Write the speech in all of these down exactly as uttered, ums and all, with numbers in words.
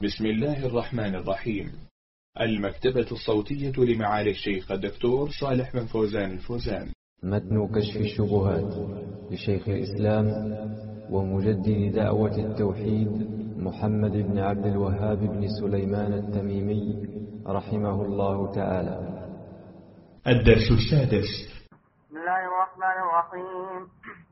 بسم الله الرحمن الرحيم. المكتبة الصوتية لمعالي الشيخ الدكتور صالح بن فوزان الفوزان. متن كشف الشبهات لشيخ الإسلام ومجدد دعوة التوحيد محمد بن عبد الوهاب بن سليمان التميمي رحمه الله تعالى. الدرس السادس. بسم الله الرحمن الرحيم.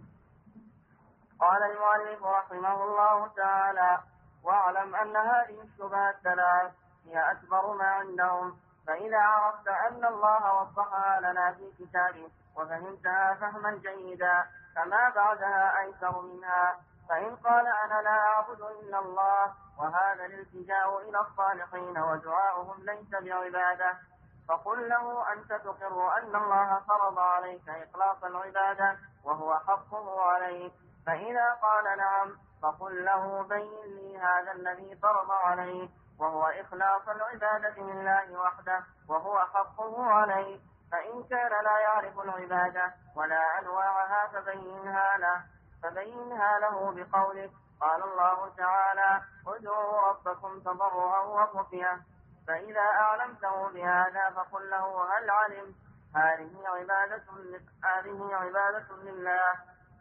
قال المؤلف رحمه الله تعالى: واعلم أن هذه الشبهات ثلاث هي أكبر ما عندهم، فإذا عرفت أن الله وضحها لنا في كتابه وفهمتها فهما جيدا فما بعدها أيسر منها. فإن قال أنا لا أعبد إلا الله وهذا الالتجاء إلى الصالحين ودعاؤهم ليس بعبادة، فقل له أنت تقر أن الله فرض عليك إخلاص العبادة وهو حقه عليك. فإذا قال نعم فقل له بين لي هذا الذي فرض عليك وهو إخلاص العبادة لله وحده وهو حقه عليك. فإن كان لا يعرف العبادة ولا أنواعها فبينها له فبينها له بقولك قال الله تعالى: ادعوا ربكم تضرعا وخفية. فإذا أعلمته بهذا فقل له هل علم هذه عبادة هذه عبادة لله؟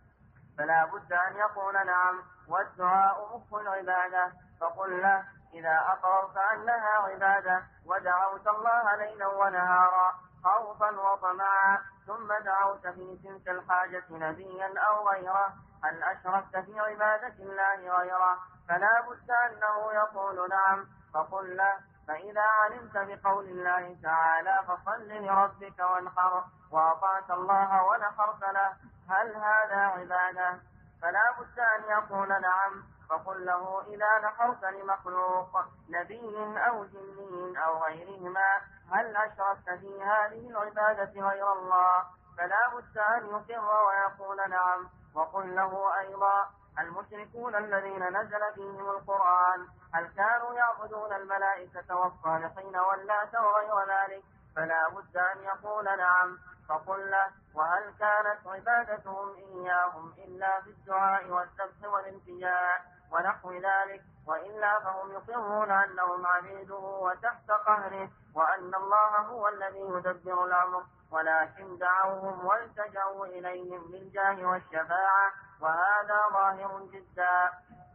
فلا بد أن يقول نعم، والدعاء مخ العبادة. فقل له إذا أقررت أنها عبادة ودعوت الله ليلا ونهارا خوفا وطمعا ثم دعوت في تلك الحاجة نبيا أو غيره هل أشركت في عبادة الله غيره؟ فلا بد أنه يقول نعم. فقل له فإذا علمت بقول الله تعالى فصل لربك وانحر وأطعت الله ونحرت له هل هذا عبادة؟ فلا بد أن يقول نعم. فقل له إذا نحرت لمخلوق نبي أو جني أو غيرهما هل أشركت في هذه العبادة غير الله؟ فلا بد أن يقر ويقول نعم. وقل له أيضا المشركون الذين نزل فيهم القرآن هل كانوا يعبدون الملائكة والصالحين واللات وغير ذلك؟ فلا بد أن يقول نعم. فقل له وهل كانت عبادتهم إياهم إلا في الدعاء والذبح والالتجاء ونحو ذلك؟ وإلا فهم يقرون أنهم عبيده وتحت قهره وأن الله هو الذي يدبر الأمر، ولكن دعوهم والتجأوا إليهم بالجاه والشفاعة، وهذا ظاهر جدا.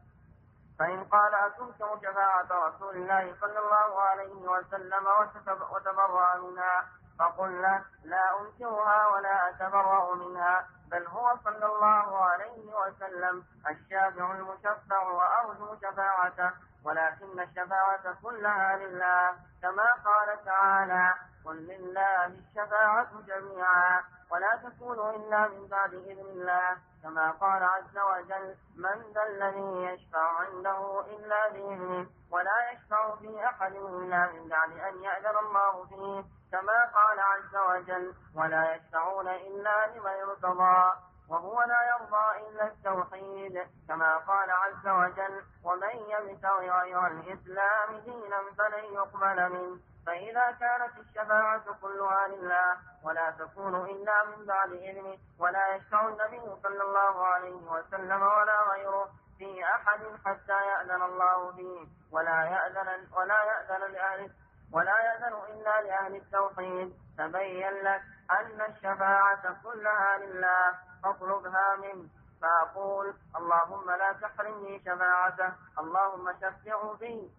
فإن قال أتنكر شفاعة رسول الله صلى الله عليه وسلم وتبرأ منها فقل له لا أنكرها ولا أتبرأ منها، بل هو صلى الله عليه وسلم الشافع المشفع وأرجو شفاعته، ولكن الشفاعة كلها لله كما قال تعالى: قل لله الشفاعة جميعا ولا تكون إلا من بعد إذن الله، كما قال عز وجل: من ذا الذي يشفع عنده إلا بإذنه ولا يشفع في أحد إلا من بعد أن يأذن الله فيه، كما قال عز وجل: ولا يشفعون إلا لمن ارتضى، وهو لا يرضى إلا التوحيد، كما قال عز وجل: ومن يبتغ غير الإسلام دينا فلن يقبل منه. فإذا كانت الشفاعة كلها لله ولا تكون إلا من بعد إذنه ولا يشفع النبي صلى الله عليه وسلم ولا غيره في أحد حتى يأذن الله فيه، ولا يأذن ولا يأذن لأهل ولا يأذن إلا لأهل التوحيد، تبين لك أن الشفاعة كلها لله فاطلبها منه. فأقول اللهم لا تحرمني شفاعته، اللهم شفعه فيه،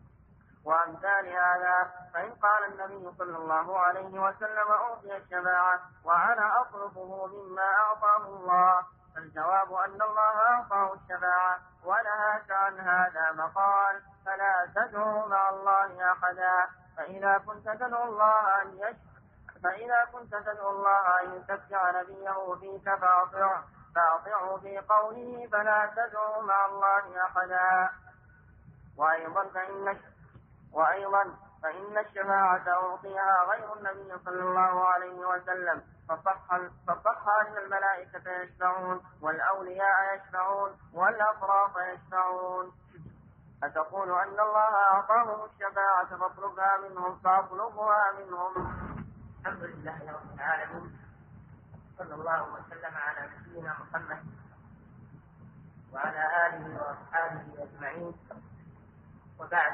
وأمثال هذا. فإن قال النبي صلى الله عليه وسلم أعطي الشفاعة وأنا أطلبه مما أعطاه الله، فالجواب أن الله أعطاه الشفاعة ونهاك عن هذا فقال: فلا تدعوا مع الله أحدا. فإذا كنت تدعو الله أن يشفع فإذا كنت تدعو الله أن يشفع نبيه فيك فأطعه فأطعه في قوله فلا تدعوا مع الله أحدا. وأيضا فإن وأيضا فإن الشفاعة أعطيها غير النبي صلى الله عليه وسلم، فصح أن الملائكة يشفعون والأولياء يشفعون والأفراط يشفعون. أتقول أن الله أعطاهم الشفاعة فاطلبها منهم فاطلبها منهم. الحمد لله رب العالمين، صلى الله وسلم على نبينا محمد وعلى آله وأصحابه أجمعين. وبعد،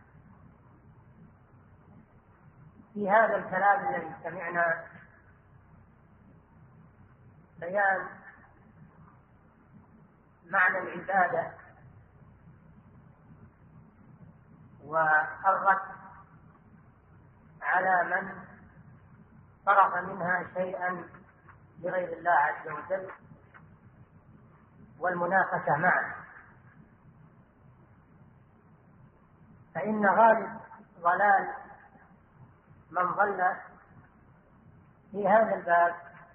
في هذا الكلام الذي سمعنا بيان معنى العبادة والرد على من صرف منها شيئا لغير الله عز وجل والمناقشة معه. فإن غالب ضلال من ضل في هذا الباب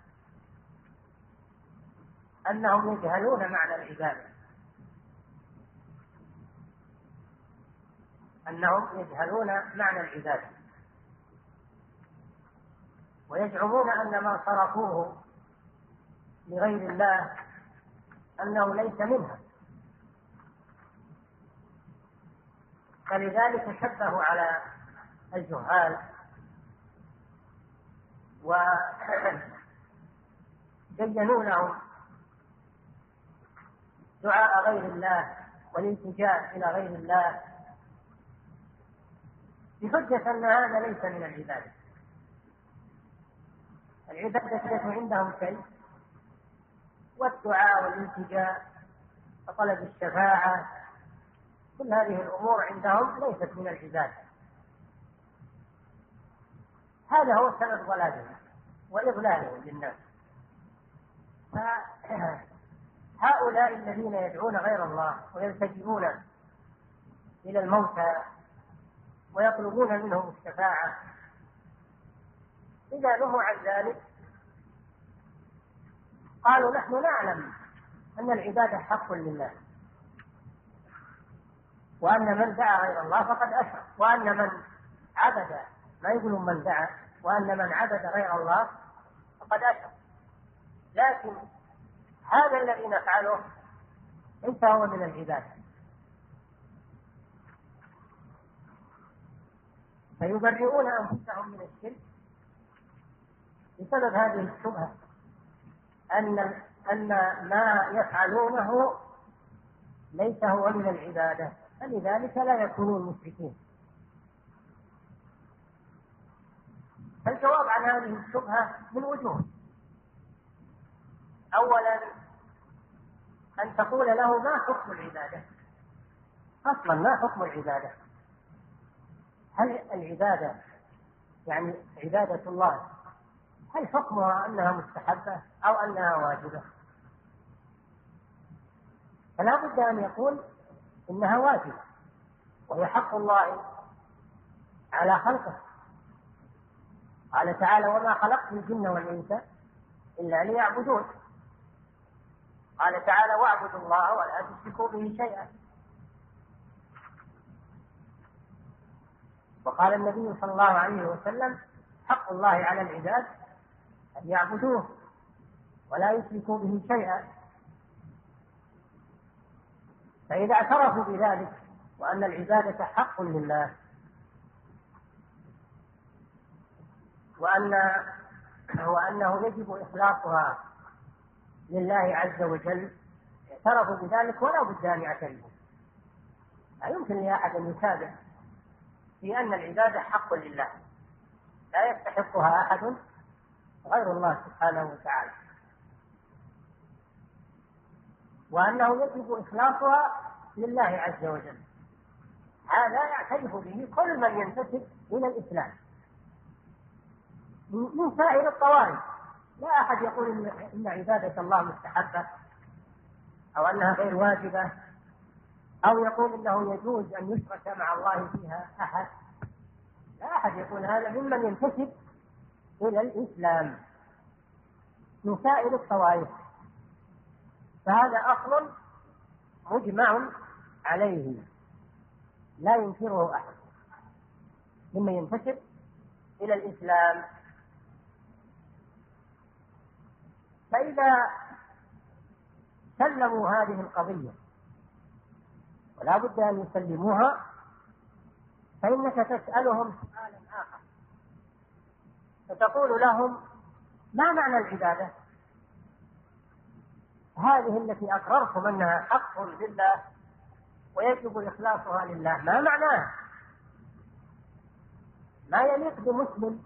أنهم يجهلون معنى العبادة، أنهم يجهلون معنى العبادة ويزعمون أن ما صرفوه لغير الله أنه ليس منها، فلذلك شبهوا على الجهال وبينوا لهم دعاء غير الله والالتجاء إلى غير الله بحجة أن هذا ليس من العبادة. العبادة عندهم شيء، والدعاء والالتجاء وطلب الشفاعة كل هذه الأمور عندهم ليست من العبادة. هذا هو سبب ضلالهم وإضلالهم للناس. هؤلاء الذين يدعون غير الله ويلتجئون إلى الموتى ويطلبون منهم الشفاعة، إذا نهوا عن ذلك قالوا نحن نعلم أن العبادة حق لله، وأن من دعا غير الله فقد أشرك، وأن من عبد، ما يقولون من دعا، وأن من عبد غير الله فقد أشرك. لكن هذا الذي نفعله ليس هو من العبادة، فيبرئون أنفسهم من الشرك بسبب هذه الشبهة أن أن ما يفعلونه ليس هو من العبادة، فلذلك لا يكونون مشركين. فالجواب عن هذه الشبهة من وجوه: أولا أن تقول له ما حكم العبادة، أصلا ما حكم العبادة؟ هل العبادة يعني عبادة الله هل حكمها أنها مستحبة أو أنها واجبة؟ فلا بد أن يقول إنها واجبة، وهي حق الله على خلقه. قال تعالى: وما خلقت الجن والإنس إلا ليعبدون. قال تعالى: واعبدوا الله ولا تشركوا به شيئا. وقال النبي صلى الله عليه وسلم: حق الله على العباد أن يعبدوه ولا يشركوا به شيئا. فإذا اعترفوا بذلك وأن العبادة حق لله، وأن وأنه يجب إخلاصها لله عز وجل، اعترفوا بذلك ولا بد أن يعترفوا. لا يمكن لأحد أن يتابع في أن العبادة حق لله لا يستحقها أحد غير الله سبحانه وتعالى، وأنه يجب إخلاصها لله عز وجل. هذا يعترف به كل من ينتسب إلى الإسلام من سائر الطوائف. لا أحد يقول إن عبادة الله مستحبة أو أنها غير واجبة، أو يقول إنه يجوز أن يشرك مع الله فيها أحد. لا أحد يقول هذا ممن ينتسب إلى الإسلام من سائر الطوائف. فهذا أصل مجمع عليه لا ينكره أحد ممن ينتسب إلى الإسلام. فإذا سلموا هذه القضية، ولا بد أن يسلموها، فإنك تسألهم سؤالا آخر فتقول لهم: ما معنى العبادة هذه التي أقررتم أنها حق لله ويجب إخلاصها لله. ما معناه؟ ما يليق بمسلم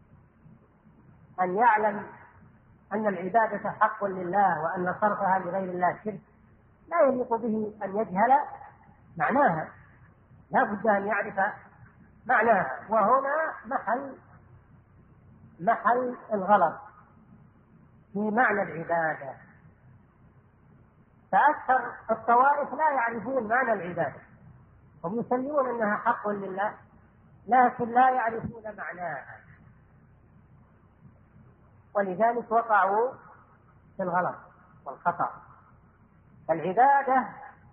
أن يعلم أن العبادة حق لله وأن صرفها لغير الله شرك. لا يليق به أن يجهل معناها، لا بد أن يعرف معناها. وهنا محل محل الغلط في معنى العبادة. فأكثر الطوائف لا يعرفون معنى العبادة، هم يسلمون أنها حق لله لكن لا يعرفون معناها، ولذلك وقعوا في الغلط والخطأ. العبادة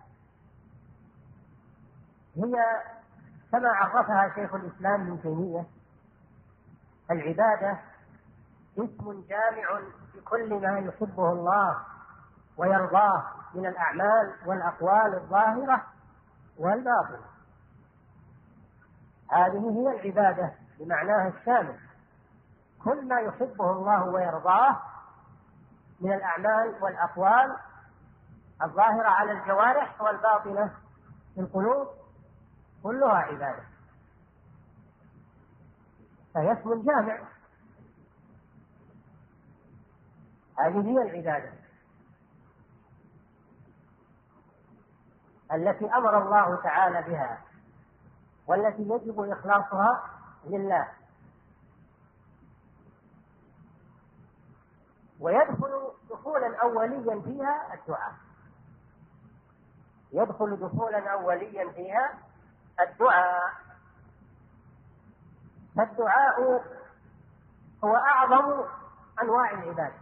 هي كما عرفها شيخ الإسلام ابن تيمية: العبادة اسم جامع لكل ما يحبه الله ويرضاه من الأعمال والأقوال الظاهرة والباطنة. هذه هي العبادة بمعناها الشامل، كل ما يحبه الله ويرضاه من الأعمال والأقوال الظاهرة على الجوارح والباطنة في القلوب، كلها عبادة. فهي اسم جامع، هذه هي العبادة التي أمر الله تعالى بها والتي يجب إخلاصها لله. ويدخل دخولا أوليا فيها الدعاء، يدخل دخولا أوليا فيها الدعاء. فالدعاء هو أعظم أنواع العبادة.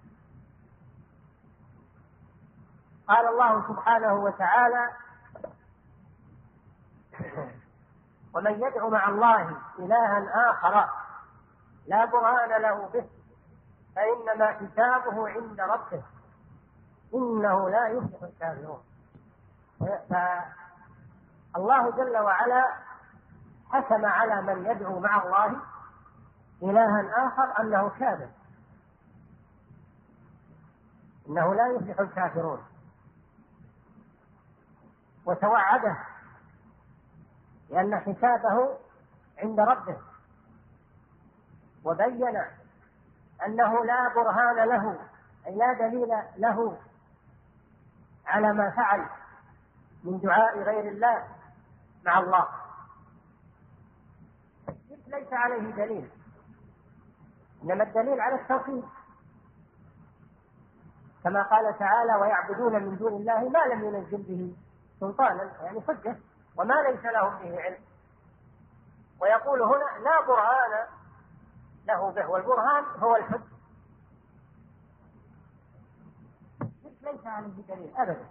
قال الله سبحانه وتعالى: ومن يدعو مع الله إلها آخر لا برهان له به فإنما حسابه عند ربه إنه لا يفلح الكافرون. فالله جل وعلا حكم على من يدعو مع الله إلها آخر أنه كافر، إنه لا يفلح الكافرون، وتوعده لأن حسابه عند ربه، وبين أنه لا برهان له أي لا دليل له على ما فعل من دعاء غير الله مع الله. الشرك ليس عليه دليل، إنما الدليل على التوحيد، كما قال تعالى: ويعبدون من دون الله ما لم ينزل به سلطانا، يعني حجة وما ليس لهم به علم. ويقول هنا لا برهان له به، والبرهان هو الحج. ليس عليه دليل أبدا،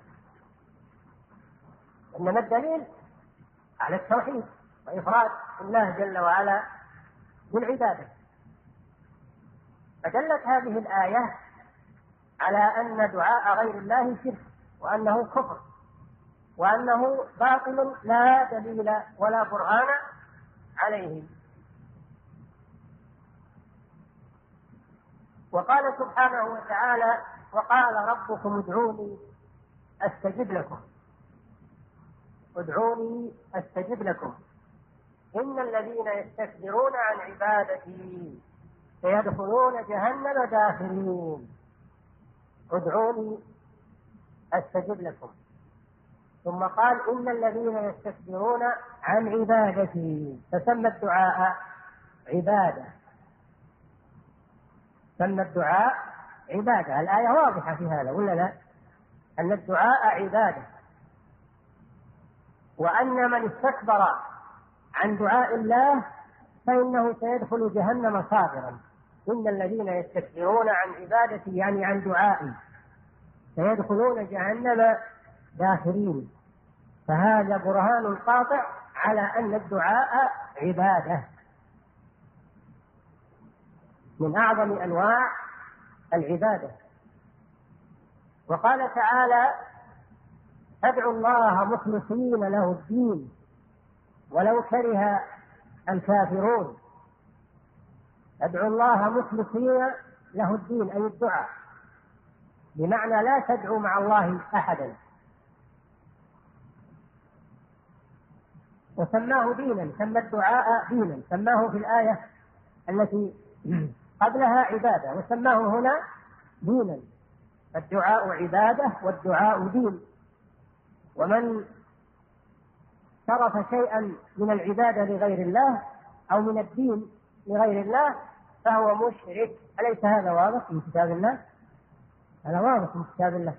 إنما الدليل على التوحيد وإفراد الله جل وعلا بالعبادة. فدلت هذه الآية على أن دعاء غير الله شرك، وأنه كفر، وأنه باطل لا دليل ولا برهان عليه. وقال سبحانه وتعالى: وقال ربكم ادعوني أستجب لكم، ادعوني أستجب لكم إن الذين يستكبرون عن عبادتي سيدخلون جهنم داخرين. ادعوني أستجب لكم، ثم قال: إن الذين يستكبرون عن عبادتي، فسمى الدعاء عبادة، سمى الدعاء عبادة. الآية واضحة في هذا ولا لا؟ أن الدعاء عبادة، وأن من استكبر عن دعاء الله فإنه سيدخل جهنم صاغرا. إن الذين يستكبرون عن عبادتي يعني عن دعائي سيدخلون جهنم داخرين. فهذا برهان قاطع على أن الدعاء عبادة من أعظم أنواع العبادة. وقال تعالى: فادعوا الله مخلصين له الدين ولو كره الكافرون. ادعوا الله مخلصين له الدين أي الدعاء، بمعنى لا تدعوا مع الله أحدا، وسماه دينا، سمى الدعاء دينا، سماه في الآية التي قبلها عبادة، وسماه هنا دينا. الدعاء عبادة والدعاء دين، ومن صرف شيئا من العبادة لغير الله أو من الدين لغير الله فهو مشرك. أليس هذا واضح من كتاب الله؟ هذا واضح من كتاب الله.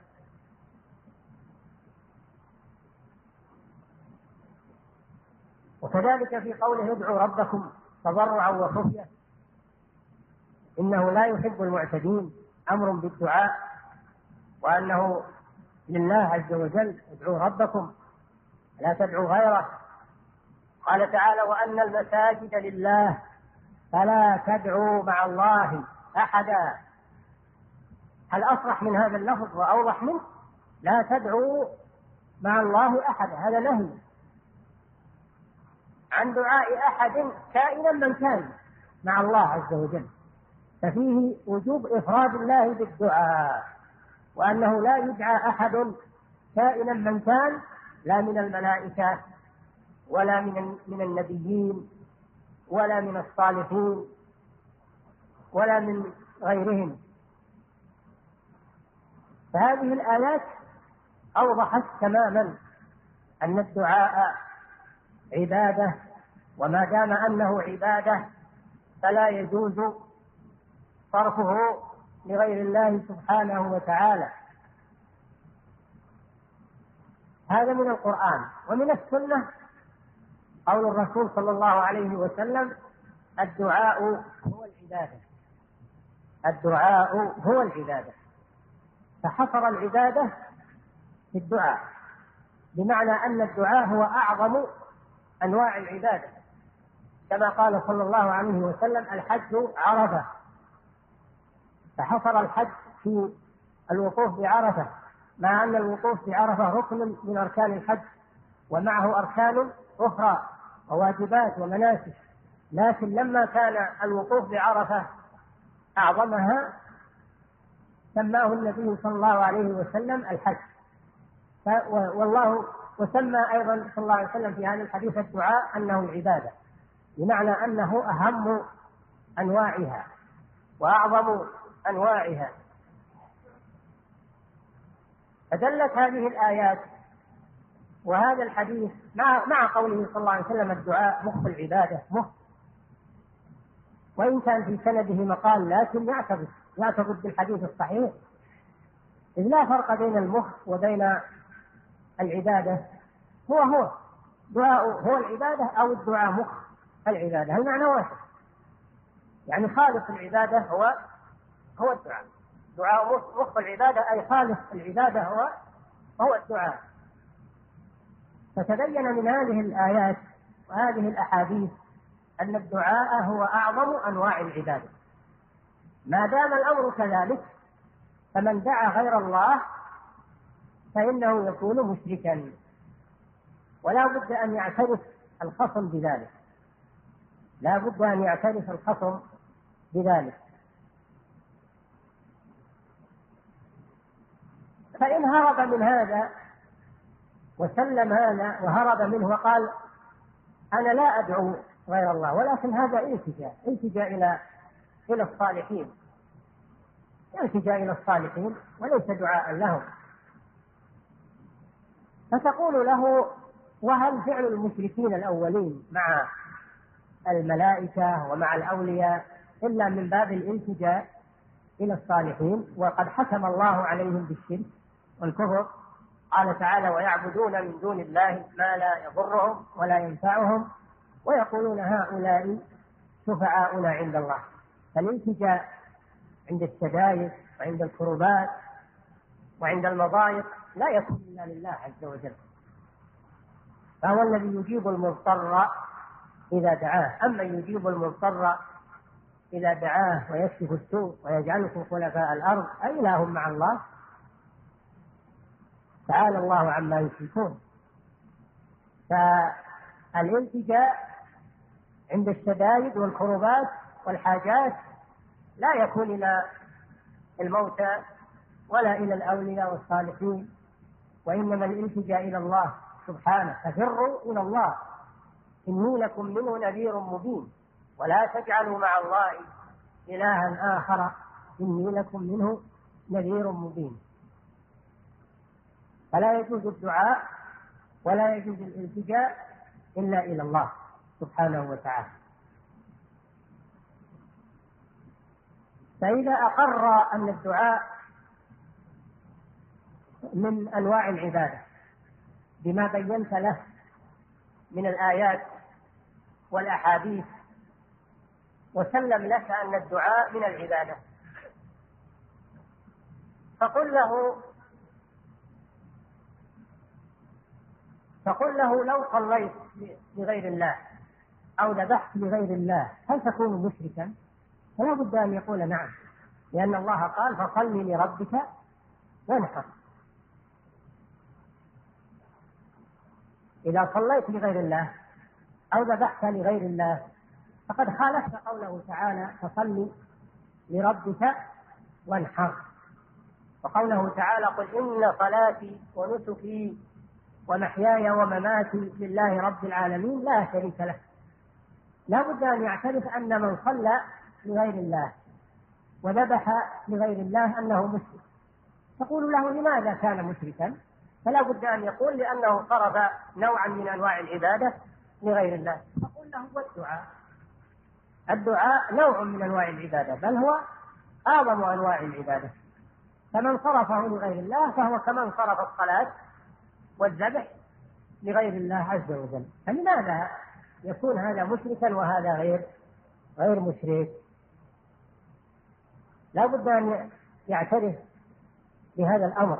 وكذلك في قوله ادعوا ربكم تضرعا وخفية إنه لا يحب المعتدين، أمر بالدعاء، وأنه لله عز وجل ادعوا ربكم لا تدعوا غيره. قال تعالى وأن المساجد لله فلا تدعوا مع الله أحدا. هل أصرح من هذا اللفظ وأوضح منه؟ لا تدعوا مع الله أحدا، هذا نهي عن دعاء أحد كائنا من كان مع الله عز وجل، ففيه وجوب إفراد الله بالدعاء، وأنه لا يدعى أحد كائنا من كان، لا من الملائكة ولا من من النبيين ولا من الصالحين ولا من غيرهم. فهذه الآيات أوضحت تماما أن الدعاء عبادة، وما دام أنه عبادة فلا يجوز صرفه لغير الله سبحانه وتعالى. هذا من القرآن. ومن السنة قول الرسول صلى الله عليه وسلم الدعاء هو العبادة، الدعاء هو العبادة، فحصر العبادة في الدعاء، بمعنى أن الدعاء هو أعظم أنواع العبادة، كما قال صلى الله عليه وسلم الحج عرفة، فحصر الحج في الوقوف بعرفة، مع أن الوقوف بعرفة ركن من أركان الحج ومعه أركان أخرى وواجبات ومناسك، لكن لما كان الوقوف بعرفة أعظمها سماه النبي صلى الله عليه وسلم الحج. والله وسمى أيضا صلى الله عليه وسلم في هذا الحديث الدعاء أنه العبادة، بمعنى أنه أهم أنواعها وأعظم أنواعها. فدلت هذه الآيات وهذا الحديث مع مع قوله صلى الله عليه وسلم الدعاء مخ العبادة، مخ، وإن كان في سنده مقال لكن يعتقد يعتقد بالحديث الصحيح، إذ لا فرق بين المخ وبين العبادة، هو هو دعاء هو العبادة أو الدعاء مخ العبادة، المعنى واحد، يعني خالص العبادة هو هو الدعاء، دعاء مخ العبادة أي خالص العبادة هو هو الدعاء. فتبين من هذه الآيات وهذه الأحاديث أن الدعاء هو أعظم أنواع العبادة. ما دام الأمر كذلك فمن دعا غير الله فإنه يكون مشركا، ولا بد أن يعترف الخصم بذلك، لا بد أن يعترف الخصم بذلك. فإن هرب من هذا وسلم هذا وهرب منه وقال أنا لا أدعو غير الله، ولكن هذا التجاء التجاء إلى إلى الصالحين، التجاء إلى الصالحين وليس دعاء لهم، فتقول له وهل فعل المشركين الأولين مع الملائكة ومع الأولياء إلا من باب الالتجاء إلى الصالحين، وقد حكم الله عليهم بالشرك والكفر. قال تعالى ويعبدون من دون الله ما لا يضرهم ولا ينفعهم ويقولون هؤلاء شفعاؤنا عند الله. فالالتجاء عند الشدائد وعند الكربات وعند المضايق لا يكون إلا لله عز وجل، فهو الذي يجيب المضطر إذا دعاه. أما يجيب المضطر إذا دعاه ويكشف السوء ويجعلكم خلفاء الأرض أإله مع الله؟ تعالى الله عما يشركون. فالالتجاء عند الشدائد والكربات والحاجات لا يكون إلى الموتى ولا إلى الأولياء والصالحين، وإنما الالتجاء إلى الله سبحانه، ففروا إلى الله إني لكم منه نذير مبين ولا تجعلوا مع الله إلها آخر إني لكم منه نذير مبين. فلا يجوز الدعاء ولا يجوز الالتجاء إلا إلى الله سبحانه وتعالى. فإذا أقر أن الدعاء من أنواع العبادة بما بينت له من الآيات والأحاديث وسلم لك أن الدعاء من العبادة، فقل له فقل له لو صليت لغير الله أو ذبحت لغير الله هل تكون مشركا؟ فلا بد أن يقول نعم، لأن الله قال فصل لربك وانحر. إذا صليت لغير الله أو ذبحت لغير الله فقد خالفت قوله تعالى فصل لربك وانحر، وقوله تعالى قل إن صلاتي ونسكي ومحياي ومماتي لله رب العالمين لا شريك له. لا بد أن يعترف أن من صلى لغير الله وذبح لغير الله أنه مشرك. تقول له لماذا كان مشركا؟ فلا بد أن يقول لأنه صرف نوعا من أنواع العبادة لغير الله. تقول له والدعاء الدعاء نوع من أنواع العبادة بل هو أعظم أنواع العبادة، فمن صرفه لغير الله فهو كمن صرف الصلاة والذبح لغير الله عز وجل. فلماذا يكون هذا مشركا وهذا غير غير مشرك؟ لا بد أن يعترف بهذا الأمر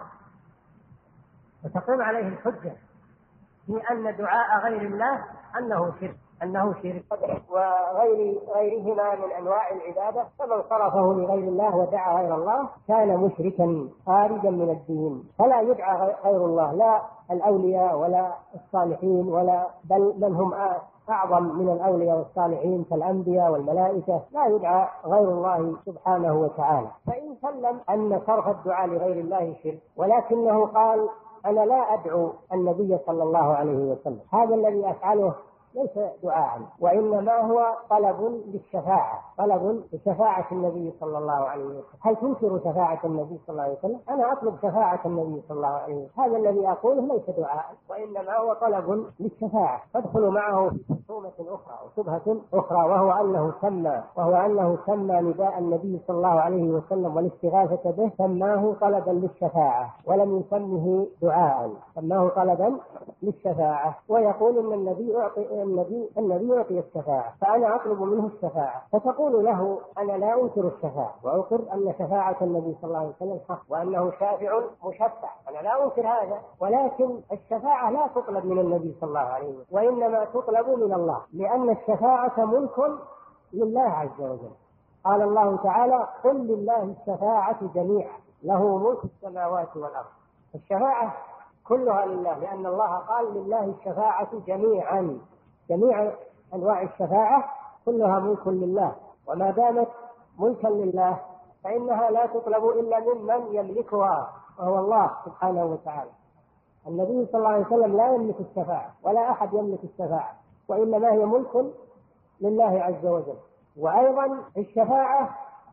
وتقوم عليه الحجة في أن دعاء غير الله أنه شرك أنه شرك وغير غيرهما من أنواع العبادة، فمن صرفه لغير الله ودعا غير الله كان مشركا خارجا من الدين. فلا يدعى غير الله لا الأولياء ولا الصالحين ولا بل من هم أعظم من الأولياء والصالحين كالأنبياء والملائكة لا يدعى غير الله سبحانه وتعالى. فإن سلم أن صرف الدعاء لغير الله شرك ولكنه قال أنا لا أدعو النبي صلى الله عليه وسلم، هذا الذي أفعله ليس دعاء وإنما هو طلب للشفاعة، طلب لشفاعة النبي صلى الله عليه وسلم. هل تنكر شفاعة النبي صلى الله عليه وسلم؟ أنا أطلب شفاعة النبي صلى الله عليه وسلم، هذا الذي أقوله ليس دعاء وإنما هو طلب للشفاعة. فادخلوا معه في خصومة أخرى وشبهة أخرى وهو أنه سمى وهو أنه سمى نداء النبي صلى الله عليه وسلم والاستغاثة به سماه طلبا للشفاعة ولم يسمه دعاء، سماه طلبا للشفاعة. ويقول أن النبي أعطي النبي النبي يعطي الشفاعة فأنا أطلب منه الشفاعة، فتقول له أنا لا أنكر الشفاعة وأقر أن شفاعة النبي صلى الله عليه وسلم حق وأنه شافع مشفع، أنا لا أنكر هذا، ولكن الشفاعة لا تطلب من النبي صلى الله عليه وسلم وإنما تطلب من الله، لأن الشفاعة ملك لله عز وجل. قال الله تعالى قل لله الشفاعة جميعا له ملك السماوات والأرض. الشفاعة كلها لله لأن الله قال لله الشفاعة جميعا، جميع أنواع الشفاعة كلها ملك لله، وما دامت ملكا لله فإنها لا تطلب إلا ممن يملكها وهو الله سبحانه وتعالى. النبي صلى الله عليه وسلم لا يملك الشفاعة ولا أحد يملك الشفاعة وإنما هي ملك لله عز وجل. وأيضا الشفاعة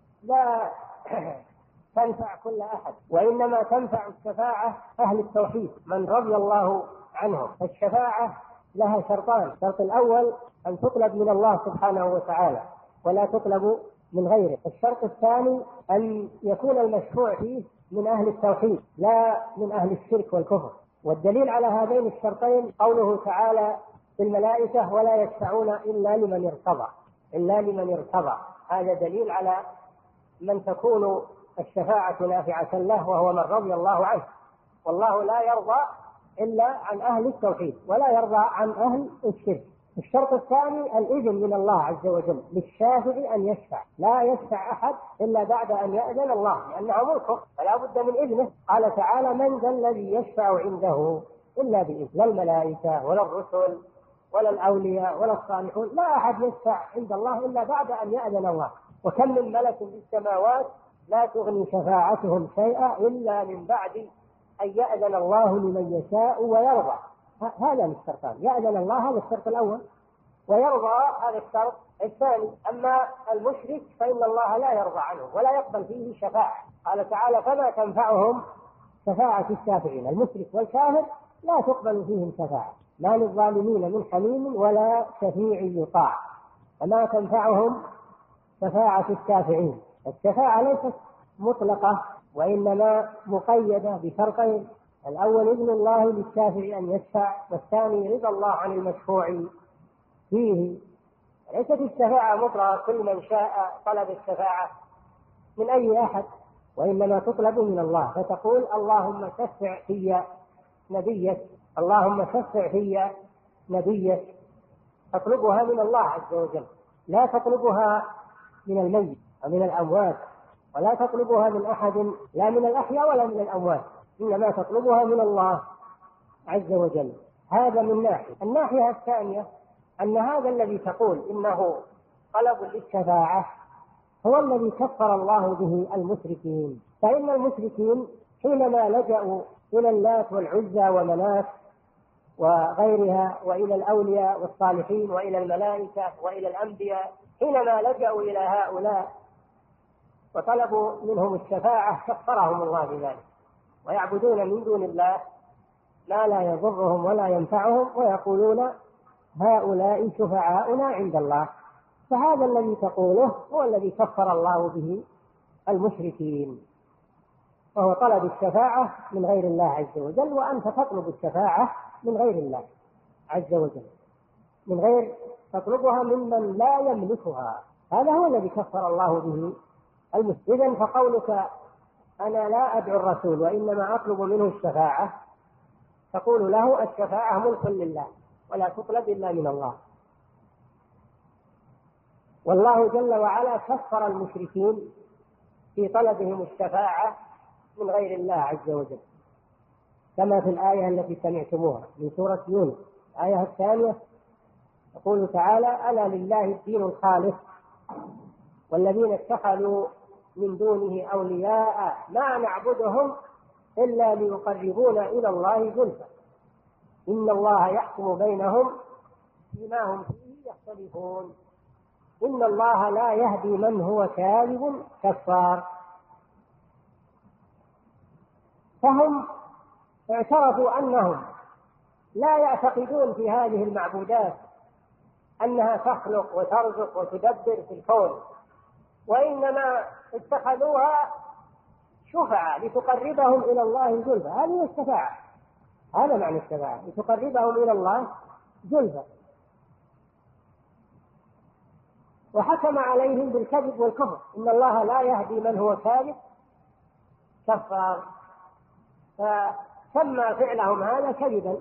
لا تنفع كل أحد وإنما تنفع الشفاعة أهل التوحيد من رضي الله عنهم. فالشفاعة لها شرطان، الشرط الأول أن تطلب من الله سبحانه وتعالى ولا تطلب من غيره، الشرط الثاني أن يكون المشفوع فيه من أهل التوحيد لا من أهل الشرك والكفر. والدليل على هذين الشرطين قوله تعالى في الملائكة ولا يشفعون إلا لمن ارتضى، إلا لمن ارتضى، هذا دليل على من تكون الشفاعة نافعة له وهو من رضي الله عنه، والله لا يرضى إلا عن أهل التوحيد ولا يرضى عن أهل الشرك. الشرط الثاني الإذن من الله عز وجل للشافع أن يشفع، لا يشفع أحد إلا بعد أن يأذن الله لأنه ملكه فلا بد من إذنه. قال تعالى من ذا الذي يشفع عنده إلا بإذن، لا الملائكة ولا الرسل ولا الأولياء ولا الصالحون، لا أحد يشفع عند الله إلا بعد أن يأذن الله. وكم من ملك في السماوات لا تغني شفاعتهم شيئا إلا من بعد أن يأذن الله لمن يشاء ويرضى. هذا الشرطان، يأذن الله هذا الشرط الأول، ويرضى هذا الشرط الثاني. أما المشرك فإن الله لا يرضى عنه ولا يقبل فيه شفاعة. قال تعالى فما تنفعهم شفاعة الشافعين. المشرك والكافر لا تقبل فيهم شفاعة، ما للظالمين من حميم ولا شفيع يطاع. فما تنفعهم شفاعة الشافعين. الشفاعة ليست مطلقة وإنما مقيدة بشرطين: الأول إذن الله للشافع أن يشفع، والثاني رضا الله عن المشفوع فيه. ليست الشفاعة مطلقة كل من شاء طلب الشفاعة من أي أحد، وإنما تطلب من الله. فتقول اللهم شفع في نبيك، اللهم شفع في نبيك، تطلبها من الله عز وجل، لا تطلبها من الميت ومن الأموات، ولا تطلبها من أحد لا من الأحياء ولا من الأموات، إنما تطلبها من الله عز وجل. هذا من ناحية. الناحية الثانية أن هذا الذي تقول إنه طلب للشفاعة هو الذي كفر الله به المشركين. فإن المشركين حينما لجأوا إلى اللات والعزى ومنات وغيرها وإلى الأولياء والصالحين وإلى الملائكة وإلى الأنبياء، حينما لجأوا إلى هؤلاء وطلبوا منهم الشفاعة كفرهم الله بذلك، ويعبدون من دون الله ما لا يضرهم ولا ينفعهم، ويقولون هؤلاء شفعاؤنا عند الله. فهذا الذي تقوله هو الذي كفر الله به المشركين، وهو طلب الشفاعة من غير الله عز وجل. وأنت تطلب الشفاعة من غير الله عز وجل، من غير تطلبها ممن لا يملكها. هذا هو الذي كفر الله به المشركين. إذن فقولك أنا لا أدعو الرسول وإنما أطلب منه الشفاعة، تقول له الشفاعة ملك لله ولا تطلب إلا من الله. والله جل وعلا كفر المشركين في طلبهم الشفاعة من غير الله عز وجل، كما في الآية التي سمعتموها من سورة يونس الآية الثانية، يقول تعالى ألا لله الدين الخالص والذين اتخذوا من دونه أولياء ما نعبدهم إلا ليقربونا إلى الله زلفى إن الله يحكم بينهم فيما هم فيه يختلفون إن الله لا يهدي من هو كاذب كفار. فهم اعترفوا أنهم لا يعتقدون في هذه المعبودات أنها تخلق وترزق وتدبر في الكون، وإنما اتخذوها شفعاء لتقربهم إلى الله زلفى. هذه الشفاعة، هذا معنى الشفاعة، لتقربهم إلى الله زلفى. وحكم عليهم بالكذب والكفر إن الله لا يهدي من هو كاذب كفار. فسمى فعلهم هذا كذبا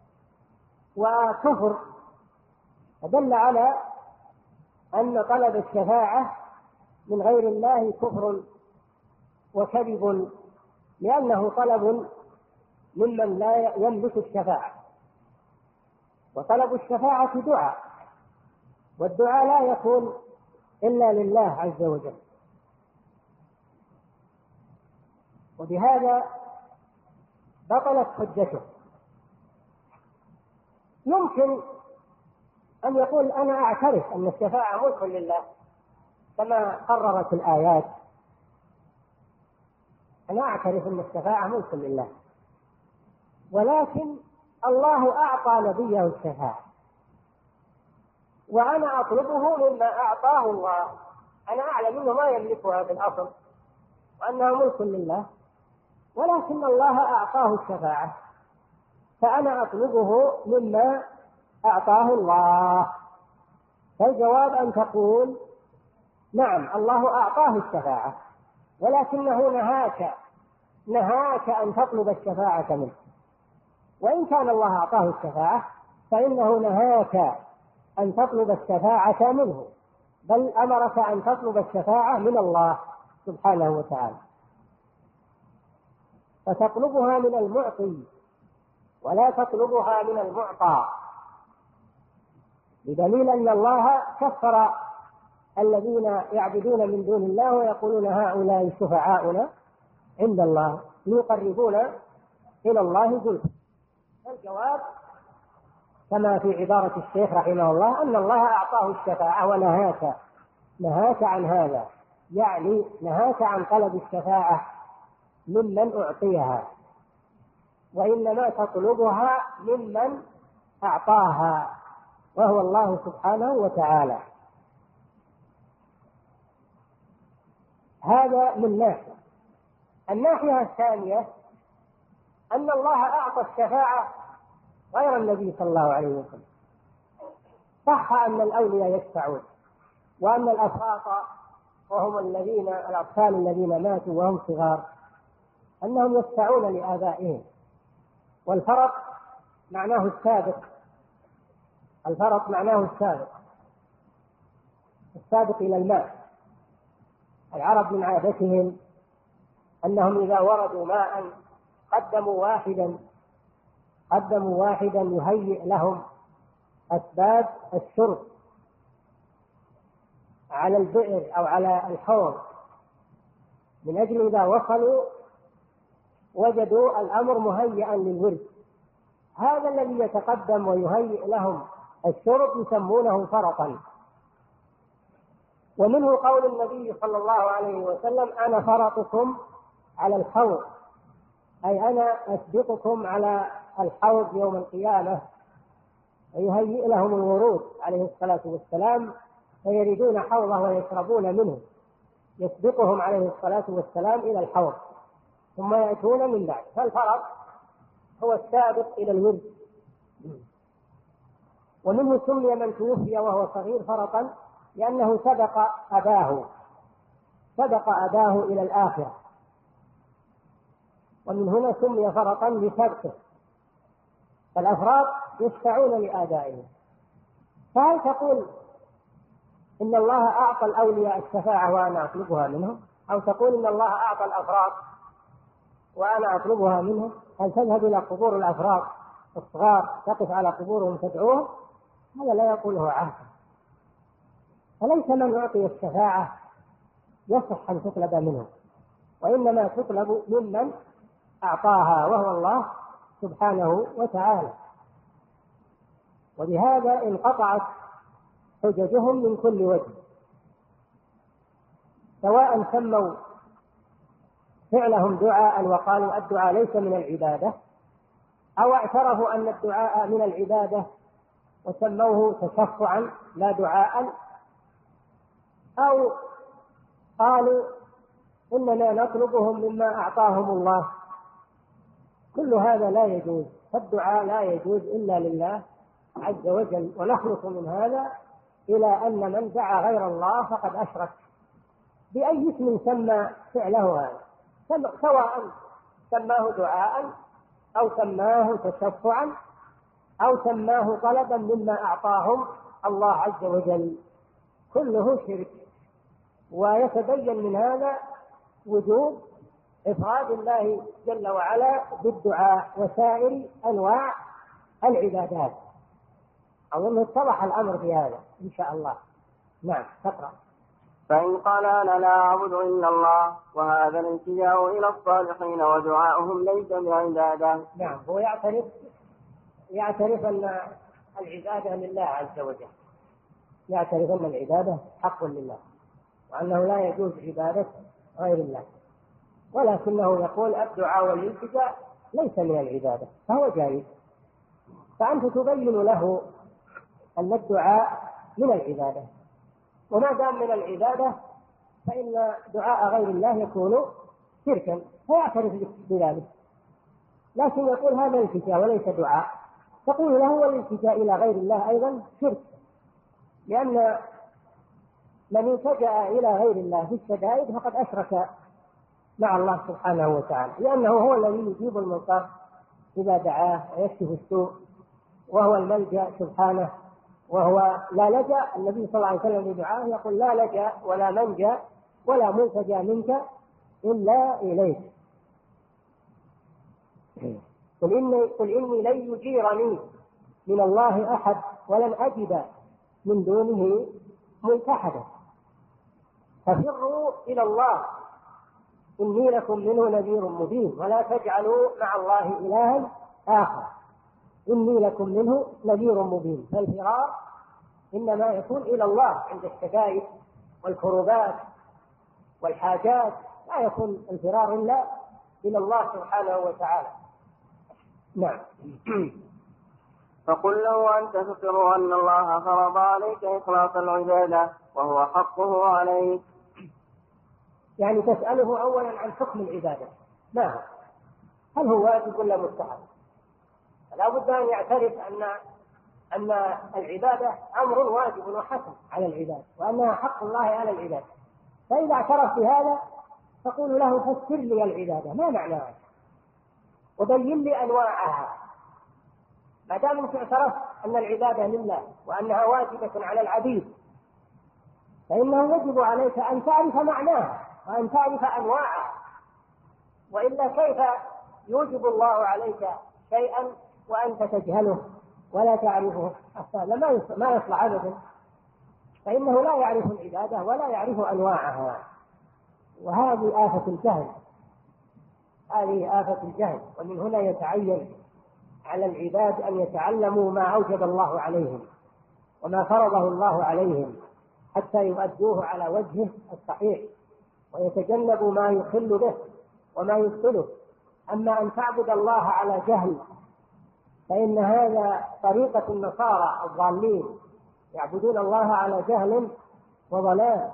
وكفر، فدل على أن طلب الشفاعة من غير الله كفر وكذب، لأنه طلب ممن لا يملك الشفاعة. وطلب الشفاعة دعاء، والدعاء لا يكون إلا لله عز وجل. وبهذا بطلت حجته. يمكن أن يقول أنا أعترف أن الشفاعة ملك لله كما قررت الآيات، أنا أعترف أن الشفاعة ملك لله، ولكن الله أعطى نبيه الشفاعة وأنا أطلبه مما أعطاه الله. أنا أعلم أنه ما يملكها بالأصل وأنها ملك لله، ولكن الله أعطاه الشفاعة فأنا أطلبه مما أعطاه الله. فالجواب أن تقول نعم الله أعطاه الشفاعة، ولكنه نهاك نهاك أن تطلب الشفاعة منه. وإن كان الله أعطاه الشفاعة فإنه نهاك أن تطلب الشفاعة منه، بل أمرك أن تطلب الشفاعة من الله سبحانه وتعالى، فتطلبها من المعطي ولا تطلبها من المعطى، بدليل أن الله كفر الذين يعبدون من دون الله ويقولون هؤلاء شفعاؤنا عند الله ليقربونا إلى الله زلفى. الجواب كما في عبارة الشيخ رحمه الله أن الله أعطاه الشفاعة ونهاك نهاك عن هذا، يعني نهاك عن طلب الشفاعة ممن أعطيها، وإنما تطلبها ممن أعطاها وهو الله سبحانه وتعالى. هذا من ناحية. الناحية الثانية أن الله أعطى الشفاعة غير النبي صلى الله عليه وسلم. صح أن الأولياء يشفعون، وأن الأفراط وهم الذين الأطفال الذين ماتوا وهم صغار أنهم يشفعون لآبائهم، والفرط معناه السابق، الفرط معناه السابق السابق إلى الماء. العرب من عادتهم أنهم إذا وردوا ماء قدموا واحدا قدموا واحدا يهيئ لهم أسباب الشرب على البئر أو على الحوض، من أجل إذا وصلوا وجدوا الأمر مهيئا للورد. هذا الذي يتقدم ويهيئ لهم الشرب يسمونه فرطا. ومنه قول النبي صلى الله عليه وسلم: أنا فرطكم على الحوض، أي أنا أسبقكم على الحوض يوم القيامة، ويهيئ لهم الورود عليه الصلاة والسلام فيريدون حوضه ويشربون منه، يسبقهم عليه الصلاة والسلام إلى الحوض ثم يأتون من بعد. فالفرط هو السابق إلى الورد. ومنه سمي من توفي وهو صغير فرطا لأنه سبق أباه سبق أباه إلى الآخرة، ومن هنا سمي فرطا لسبقه. فالأفراد يشفعون لآبائهم. فهل تقول إن الله أعطى الأولياء الشفاعة وأنا أطلبها منهم، أو تقول إن الله أعطى الأفراد وأنا أطلبها منهم؟ هل تذهب إلى قبور الأفراد الصغار تقف على قبورهم تدعوهم؟ هذا لا يقوله عاقل. فليس من يعطي الشفاعة يصح أن تطلب منه، وإنما تطلب ممن أعطاها وهو الله سبحانه وتعالى. وبهذا انقطعت حججهم من كل وجه، سواء سموا فعلهم دعاء وقالوا الدعاء ليس من العبادة، أو اعترفوا أن الدعاء من العبادة وسموه تشفعا لا دعاء، أو قالوا إننا نطلبهم مما أعطاهم الله. كل هذا لا يجوز، فالدعاء لا يجوز إلا لله عز وجل. ونخلص من هذا إلى أن من دعا غير الله فقد أشرك بأي اسم سمى فعله هذا، سواء سماه دعاء أو سماه تشفعا أو سماه طلبا مما أعطاهم الله عز وجل، كله شرك. ويتبين من هذا وجوب إفراد الله جل وعلا بالدعاء وسائر أنواع العبادات. أظن اتضح الأمر في هذا إن شاء الله. نعم، تقرأ. فإن قال أنا لا أعبد إلا الله، وهذا الالتجاء إلى الصالحين ودعاؤهم ليس بعبادة. نعم، هو يعترف يعترف أن العبادة لله عز وجل، يعترف أن العبادة حق لله، وأنه لا يجوز عبادة غير الله، ولكنه يقول الدعاء والالتجاء ليس من العبادة، فهو جائز. فأنت تبين له أن الدعاء من العبادة، وما دام من العبادة فإن دعاء غير الله يكون شركا، فيعترف بذلك. لكن يقول هذا الالتجاء وليس دعاء، تقول له والالتجاء إلى غير الله أيضا شرك، لأن من التجأ إلى غير الله في الشدائد فقد أشرك مع الله سبحانه وتعالى، لأنه هو الذي يجيب المضطر إذا دعاه ويكشف السوء، وهو الملجأ سبحانه، وهو لا لجأ. النبي صلى الله عليه وسلم بدعاه يقول لا لجأ ولا منجأ ولا ملتجأ منك إلا إليك. قل إني, قل إني لن يجيرني من الله أحد ولن أجد من دونه ملتحدا، ففروا إلى الله إني لكم منه نذير مبين، ولا تجعلوا مع الله إلها آخر. إني لكم منه نذير مبين. فالفرار إنما يكون إلى الله عند الشدائد والكروبات والحاجات، لا يكون الفرار إلا إلى الله سبحانه وتعالى. نعم. فقل له أنت تقر أن الله فرض عليك إخلاص العبادة وهو حقه عليك. يعني تسأله أولا عن حكم العبادة، ما هو؟ هل هو واجب ولا مستحب؟ لا بد أن يعترف أن أن العبادة أمر واجب وحتم على العباد، وأنها حق الله على العباد. فإذا اعترف بهذا تقول له فسر لي العبادة، ما معناها؟ وبين لي أنواعها. ما دام أنت اعترفت أن العبادة لله وأنها واجبة على العبيد، فإنه يجب عليك أن تعرف معناها وأن تعرف أنواعها، وإلا كيف يوجب الله عليك شيئا وأنت تجهله ولا تعرفه؟ هذا ما يصلح أبدا، فإنه لا يعرف العبادة ولا يعرف أنواعها، وهذه آفة الجهل، هذه آفة الجهل. ومن هنا يتعين على العباد أن يتعلموا ما أوجب الله عليهم وما فرضه الله عليهم حتى يؤدوه على وجهه الصحيح، ويتجنبوا ما يخل به وما يبطله. أما أن تعبد الله على جهل فإن هذا طريقة النصارى الضالين، يعبدون الله على جهل وضلال.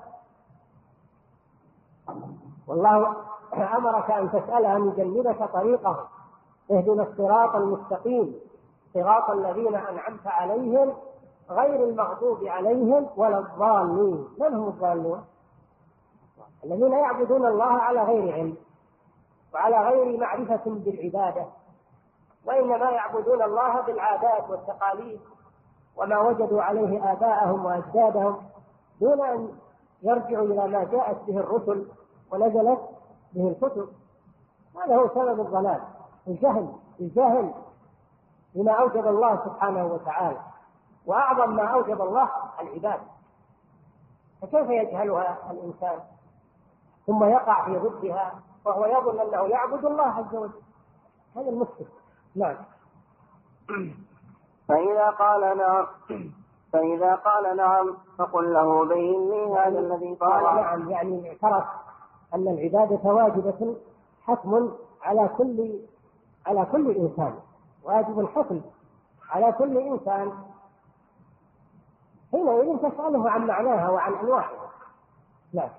والله أمرك أن تسأله أن يجنبك طريقه، اهدنا الصراط المستقيم صراط الذين أنعمت عليهم غير المغضوب عليهم ولا الضالين. من هم الضالون؟ الذين يعبدون الله على غير علم وعلى غير معرفة بالعبادة، وإنما يعبدون الله بالعادات والتقاليد وما وجدوا عليه آباءهم وأجدادهم، دون أن يرجعوا إلى ما جاءت به الرسل ونزلت به الكتب. هذا هو سبب الضلال، الجهل، الجهل بما أوجب الله سبحانه وتعالى. وأعظم ما أوجب الله العبادة، فكيف يجهلها الإنسان ثم يقع في ضدها وهو يظن أنه يعبد الله عز وجل؟ هذا المشكل. نعم. فإذا قال نعم فإذا قال نعم فقل له بين لي هذا الذي قال نعم، يعني اعترف أن العبادة واجبة حتم على كل على كل إنسان، واجب حتم على كل إنسان. حينئذ تسأله عن معناها وعن أنواعها. نعم.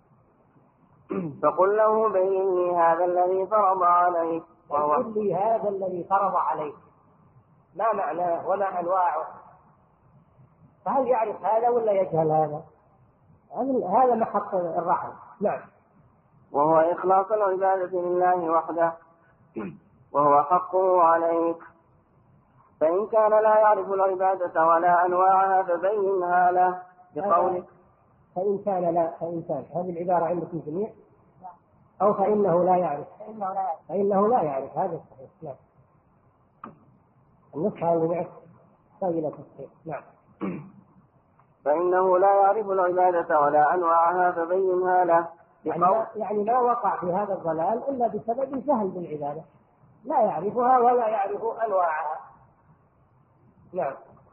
فقل له بين لي هذا الذي فرض عليك. قل لي هذا الذي فرض عليك، ما معناه وما أنواعه؟ فهل يعرف هذا ولا يجهل هذا؟ هذا محط الرحل. نعم. وهو إخلاص العبادة لله وحده وهو حقه عليك. فإن كان لا يعرف العبادة ولا أنواعها فبينها له بقولك. فإن كان لا فإن كان هذه العبارة عندكم جميع، أو فإنه لا يعرف فإنه لا يعرف, فإنه لا يعرف. هذا صحيح. نعم. النسخة اللي سائلة الصحيح. نعم. فإنه لا يعرف العبادة ولا أنواعها فبينها له. يعني, يعني لا وقع في هذا الضلال إلا بسبب الجهل بالعبادة، لا يعرفها ولا يعرف أنواعها. نعم.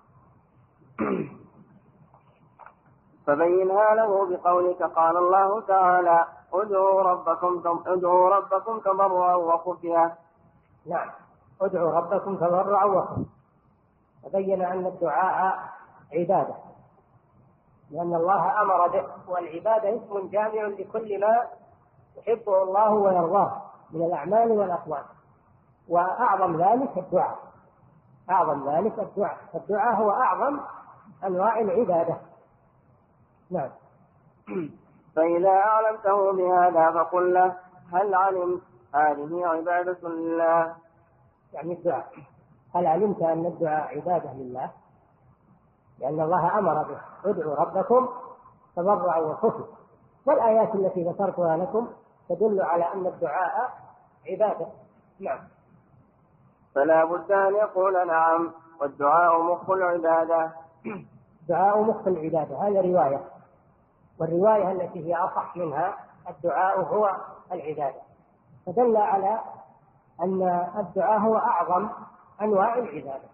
فبينها له بقولك قال الله تعالى ادعوا ربكم ادعوا ربكم تضرعا وخفيا. نعم. ادعوا ربكم تضرعا وخفيا. فبين أن الدعاء عبادة لأن الله أمر به، والعبادة اسم جامع لكل ما يحبه الله ويرضاه من الأعمال والأقوال، وأعظم ذلك الدعاء. أعظم ذلك الدعاء الدعاء هو أعظم أنواع العبادة. نعم. فإذا أعلمته بهذا فقل له هل علمت هذه عبادة لله؟ يعني الدعاء، هل علمت أن الدعاء عبادة لله؟ لأن الله أمر به ادعوا ربكم تضرعا وخفيا، والآيات التي ذكرتها لكم تدل على أن الدعاء عبادة. نعم. فلا بد أن يقول نعم، والدعاء مخ العبادة. دعاء مخ العبادة، هذا رواية، والرواية التي هي أصح منها الدعاء هو العبادة، فدل على أن الدعاء هو أعظم أنواع العبادة،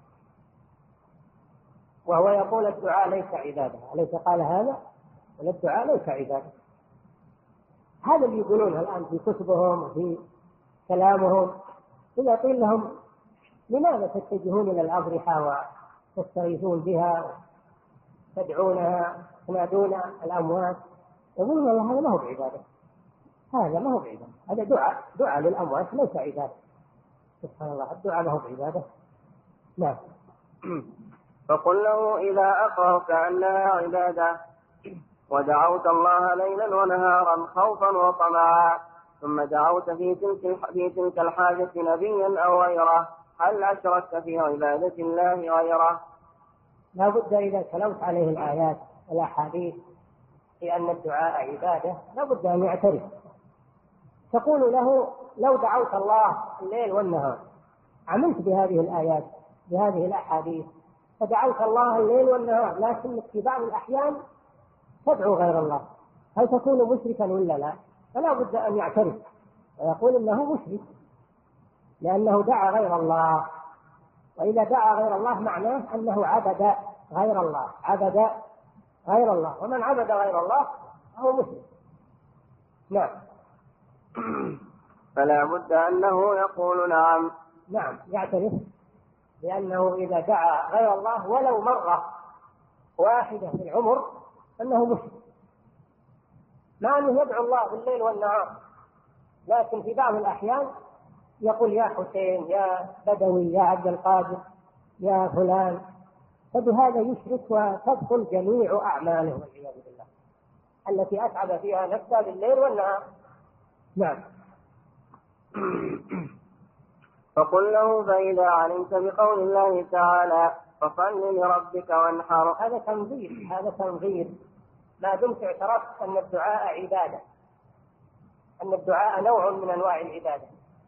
وهو يقول الدعاء ليس عبادة، أليس قال هذا؟ ولا الدعاء ليس عبادة. هذا اللي يقولونه الآن في كتبهم وفي كلامهم. إذا قيل لهم لماذا تتجهون إلى الأضرحة وتستغيثون بها وتدعونها تنادون الأموات، يقولون والله هذا ما هو بعبادة، هذا ما هو بعبادة، هذا دعاء دعاء للأموات ليس عبادة. سبحان الله، الدعاء ما هو بعبادة. نعم. فقل له إذا أقرأت أنها عبادة ودعوت الله ليلا ونهارا خوفا وطمعا، ثم دعوت في تلك في تلك الحاجة نبيا أو غيره، هل أشركت في عبادة الله غيره؟ لا بد إذا تلوت عليه الآيات والأحاديث في أن الدعاء عبادة لا بد أن يعترف. تقول له لو دعوت الله الليل والنهار، عملت بهذه الآيات بهذه الأحاديث فدعوت الله الليل والنهار، لكنك في بعض الأحيان تدعو غير الله، هل تكون مشركا ولا لا؟ فلا بد أن يعترف ويقول إنه مشرك لأنه دعا غير الله. وإذا دعا غير الله معناه أنه عبد غير الله، عبد غير الله، ومن عبد غير الله هو مشرك. نعم. فلا بد أنه يقول نعم. نعم، يعترف لأنه إذا دعا غير الله ولو مرة واحدة في العمر أنه مشرك، مع أنه يدعو الله بالليل والنهار، لكن في بعض الأحيان يقول يا حسين يا بدوي يا عبد القادر يا فلان، فبهذا يشرك وتبطل جميع أعماله والعياذ بالله التي أتعب فيها نفسه بالليل والنهار. نعم. فقل له فإذا علمت بقول الله تعالى فصل لربك وانحر، هذا تنظير، هذا تنظير ما دمت اعترفت أن الدعاء عبادة، أن الدعاء نوع من أنواع العبادة،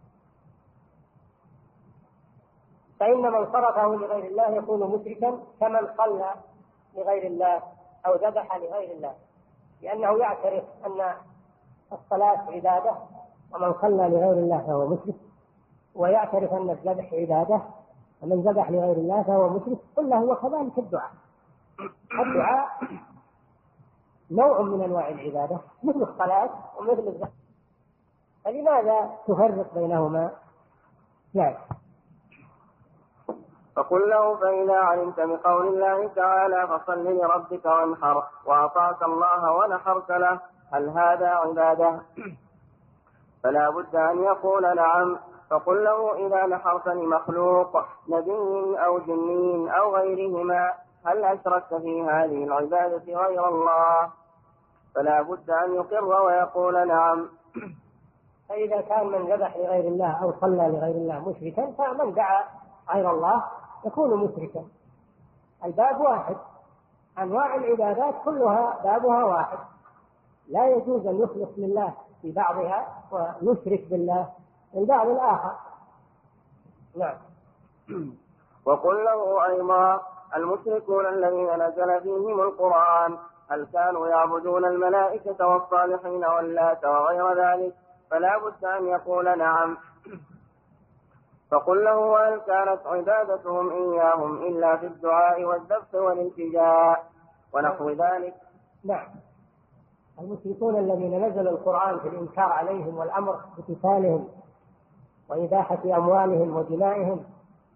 فإن من صرفه لغير الله يكون مشركا كمن صلى لغير الله أو ذبح لغير الله، لأنه يعترف أن الصلاة عبادة ومن صلى لغير الله فهو مشرك، ويعترف أن الذبح عبادة ومن ذبح لغير الله فهو مشرك. قل له وكذلك الدعاء، الدعاء نوع من أنواع العبادة مثل الصلاة ومثل الذبح، فلماذا تفرق بينهما؟ نعم. فقل له فإذا علمت بقول الله تعالى فصل لربك وانحر وأطعت الله ونحرت له، هل هذا عبادة؟ فلا بد أن يقول نعم. فقل له إذا نحرت لمخلوق نبي أو جني أو غيرهما، هل أشركت في هذه العبادة غير الله؟ فلا بد أن يقر ويقول نعم. فإذا كان من ذبح لغير الله أو صلى لغير الله مشركا، فمن دعا غير الله يكون مشركا. الباب واحد، أنواع العبادات كلها بابها واحد، لا يجوز أن يخلص لله في بعضها ويشرك بالله من بعض الآخر. نعم. وقل له أيضا المشركون الذين نزل فيهم القرآن هل كانوا يعبدون الملائكة والصالحين واللات وغير ذلك؟ فلا بد أن يقول نعم. فقل له وهل كانت عبادتهم إياهم إلا في الدعاء والذبح والالتجاء ونحو ذلك؟ نعم. المشركون الذين نزل القرآن في الإنكار عليهم والأمر بقتالهم وإباحة أموالهم ودمائهم،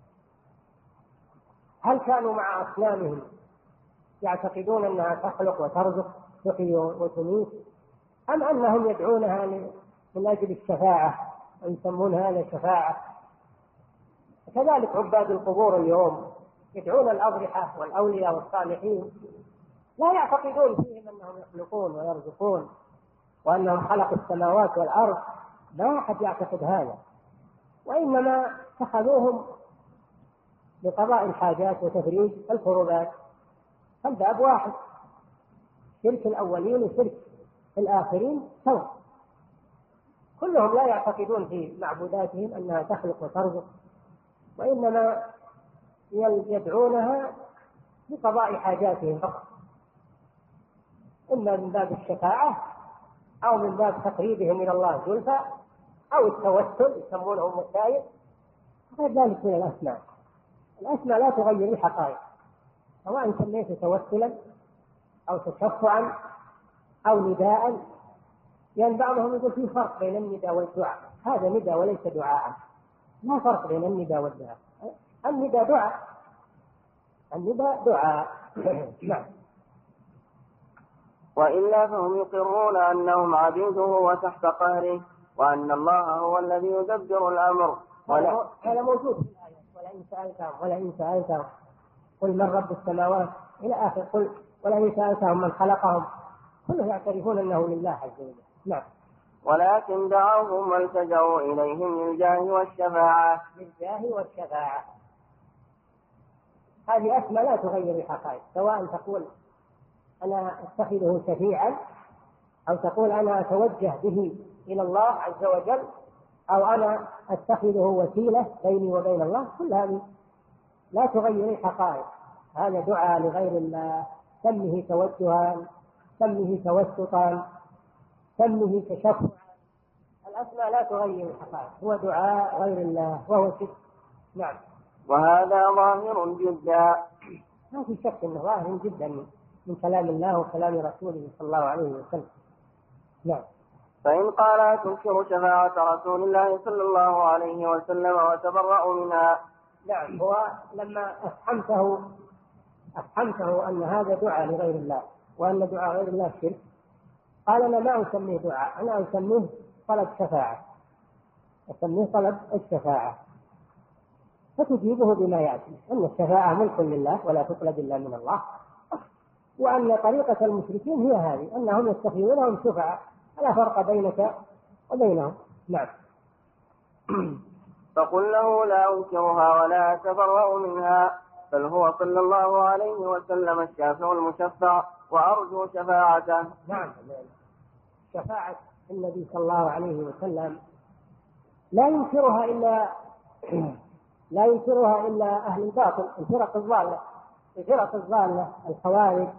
هل كانوا مع أصنامهم يعتقدون أنها تخلق وترزق تحيي وتميت، أم أنهم يدعونها من أجل الشفاعة ويسمون هذا شفاعة؟ كذلك عباد القبور اليوم يدعون الأضرحة والأولياء والصالحين، لا يعتقدون فيهم أنهم يخلقون ويرزقون وأنهم خلقوا السماوات والأرض، لا أحد يعتقد هذا، وإنما اتخذوهم لقضاء الحاجات وتفريج الكروبات. الباب واحد، شرك الأولين وشرك الآخرين سواء، كلهم لا يعتقدون في معبوداتهم أنها تخلق وترزق، وإنما يدعونها لقضاء حاجاتهم فقط، إما من باب الشفاعة أو من باب تقريبهم إلى الله زلفى أو التوسل يسمونهم مسايد، غير ذلك من الأسماء. الأسماء لا تغير الحقائق، سواء سميته توسلا أو تشفعا أو نداء، لأن بعضهم يقول في فرق بين النداء والدعاء، هذا نداء وليس دعاء، لا فرق بين النداء والدعاء، النداء دعاء، النداء دعاء. نعم. وإلا فهم يقرون أنهم عبيده وتحت قهره، وأن الله هو الذي يدبر الأمر. هذا موجود في الآية، ولئن سألتهم ولئن سألتهم قل من رب السماوات إلى آخر، قل ولئن سألتهم من خلقهم، كلهم يعترفون أنه لله عز وجل. نعم. ولكن دعوهم والتجأوا إليهم للجاه والشفاعة. للجاه والشفاعة هذه أسماء لا تغير الحقائق، سواء تقول أنا أتخذه شفيعا أو تقول أنا أتوجه به إلى الله عز وجل أو أنا أتخذه وسيلة بيني وبين الله، كل هذه لا تغير الحقائق. هذا دعاء لغير الله، سمه توجها، سمه توسطا، سمه تشفعا، الأسماء لا تغير الحقائق، هو دعاء غير الله وهو شرك. نعم. وهذا ظاهر جدا، ما في شك انه ظاهر جدا من كلام الله وكلام رسوله صلى الله عليه وسلم. نعم. فإن قال تنكر شفاعة رسول الله صلى الله عليه وسلم وتبرأ منها. نعم. هو لما أفهمته أفهمته أن هذا دعاء لغير الله وأن دعاء غير الله شرك، قال أنا ما أسميه دعاء، أنا أسميه طلب شفاعة، أسميه طلب الشفاعة. فتجيبه بما يأتي، أن الشفاعة ملك لله ولا تطلب إلا من الله، وأن طريقة المشركين هي هذه، أنهم يتخذونهم شفعاء، لا فرق بينك وبينهم. نعم. فقل له لا أنكرها ولا أتبرأ منها، بل هو صلى الله عليه وسلم الشافع المشفع وأرجو شفاعته. نعم. شفاعة النبي صلى الله عليه وسلم لا ينكرها إلا لا ينكرها إلا أهل الباطل، الفرق الضالة، الفرق الضالة الخوارج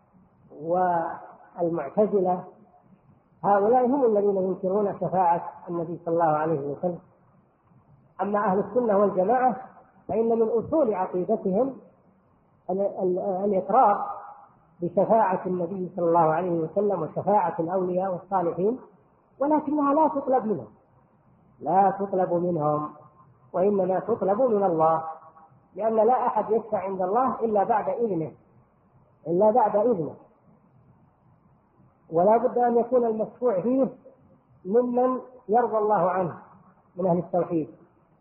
والمعتزلة، هؤلاء هم الذين ينكرون شفاعة النبي صلى الله عليه وسلم. أما أهل السنة والجماعة فإن من أصول عقيدتهم الإقرار بشفاعة النبي صلى الله عليه وسلم وشفاعة الأولياء والصالحين، ولكنها لا تطلب منهم، لا تطلب منهم وإنما تطلب من الله، لأن لا أحد يشفع عند الله إلا بعد إذنه، إلا بعد إذنه، ولا بد أن يكون المشفوع فيه ممن يرضى الله عنه من أهل التوحيد.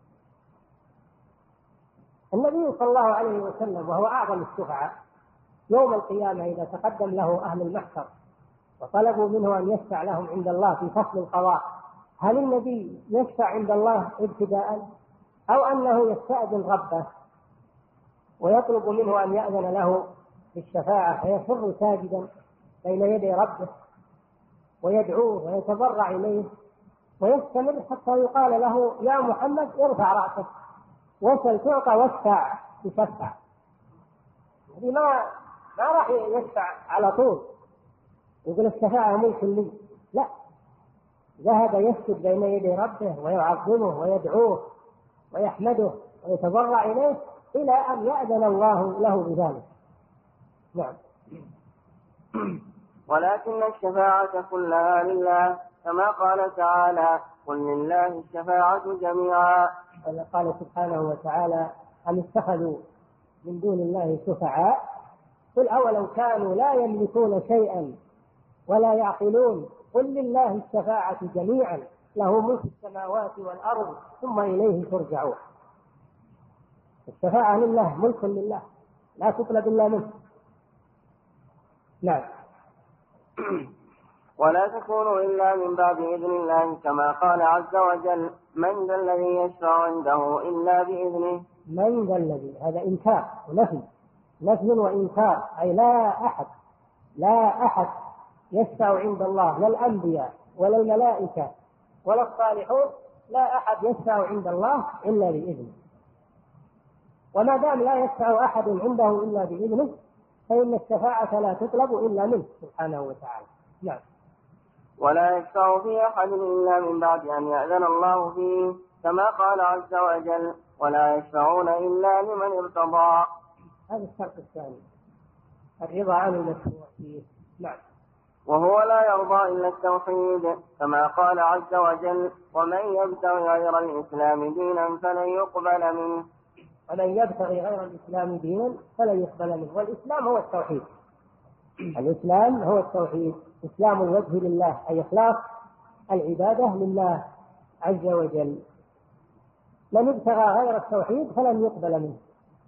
النبي صلى الله عليه وسلم وهو أعظم الشفعاء يوم القيامة إذا تقدم له أهل المحشر وطلبوا منه أن يشفع لهم عند الله في فصل القضاء، هل النبي يشفع عند الله ابتداء أو أنه يستأذن ربه ويطلب منه أن يأذن له بالشفاعة فيخر ساجدا بين يدي ربه ويدعوه ويتضرع إليه ويستمر حتى يقال له يا محمد ارفع رأسك وسل تعطى واشفع تشفع؟ هذه ما ما راح يشفع على طول يقول الشفاعة ملك لي، لا، ذهب يسجد بين يدي ربه ويعظمه ويدعوه ويحمده ويتضرع إليه إلى أن يأذن الله له بذلك. نعم. ولكن الشفاعة كلها لله، كما قال تعالى قل لله الشفاعة جميعا. قال سبحانه وتعالى أم اتخذوا من دون الله شفعاء قل أولو كانوا لا يملكون شيئا ولا يعقلون قل لله الشفاعة جميعا له ملك السماوات والأرض ثم إليه ترجعون. الشفاعة لله، ملك لله، لا تطلب إلا منه. نعم. ولا تكون إلا من بعد إذن الله، كما قال عز وجل من ذا الذي يشفع عنده إلا بإذنه. من ذا الذي، هذا إنكار ونفي، نفي وإنكار، أي لا أحد لا أحد يشفع عند الله، لا الأنبياء ولا الملائكة ولا الصالحون، لا أحد يشفع عند الله إلا بإذنه. وما دام لا يشفع أحد عنده إلا بإذنه فإن الشفاعة لا تطلب إلا منه سبحانه وتعالى. نعم. ولا يشفع في أحد إلا من بعد أن يأذن الله فيه، كما قال عز وجل ولا يشفعون إلا لمن ارتضى. هذا الشرط الثاني، الرضا عن المشروع فيه. نعم. وهو لا يرضى إلا التوحيد، كما قال عز وجل: ومن يبتغي غير الإسلام دينا فلن يقبل منه. ومن يبتغي غير الإسلام دينا فلن يقبل منه. والإسلام هو التوحيد. الإسلام هو التوحيد، إسلام الوجه لله، أي إخلاص العبادة لله عز وجل. من ابتغى غير التوحيد فلن يقبل منه.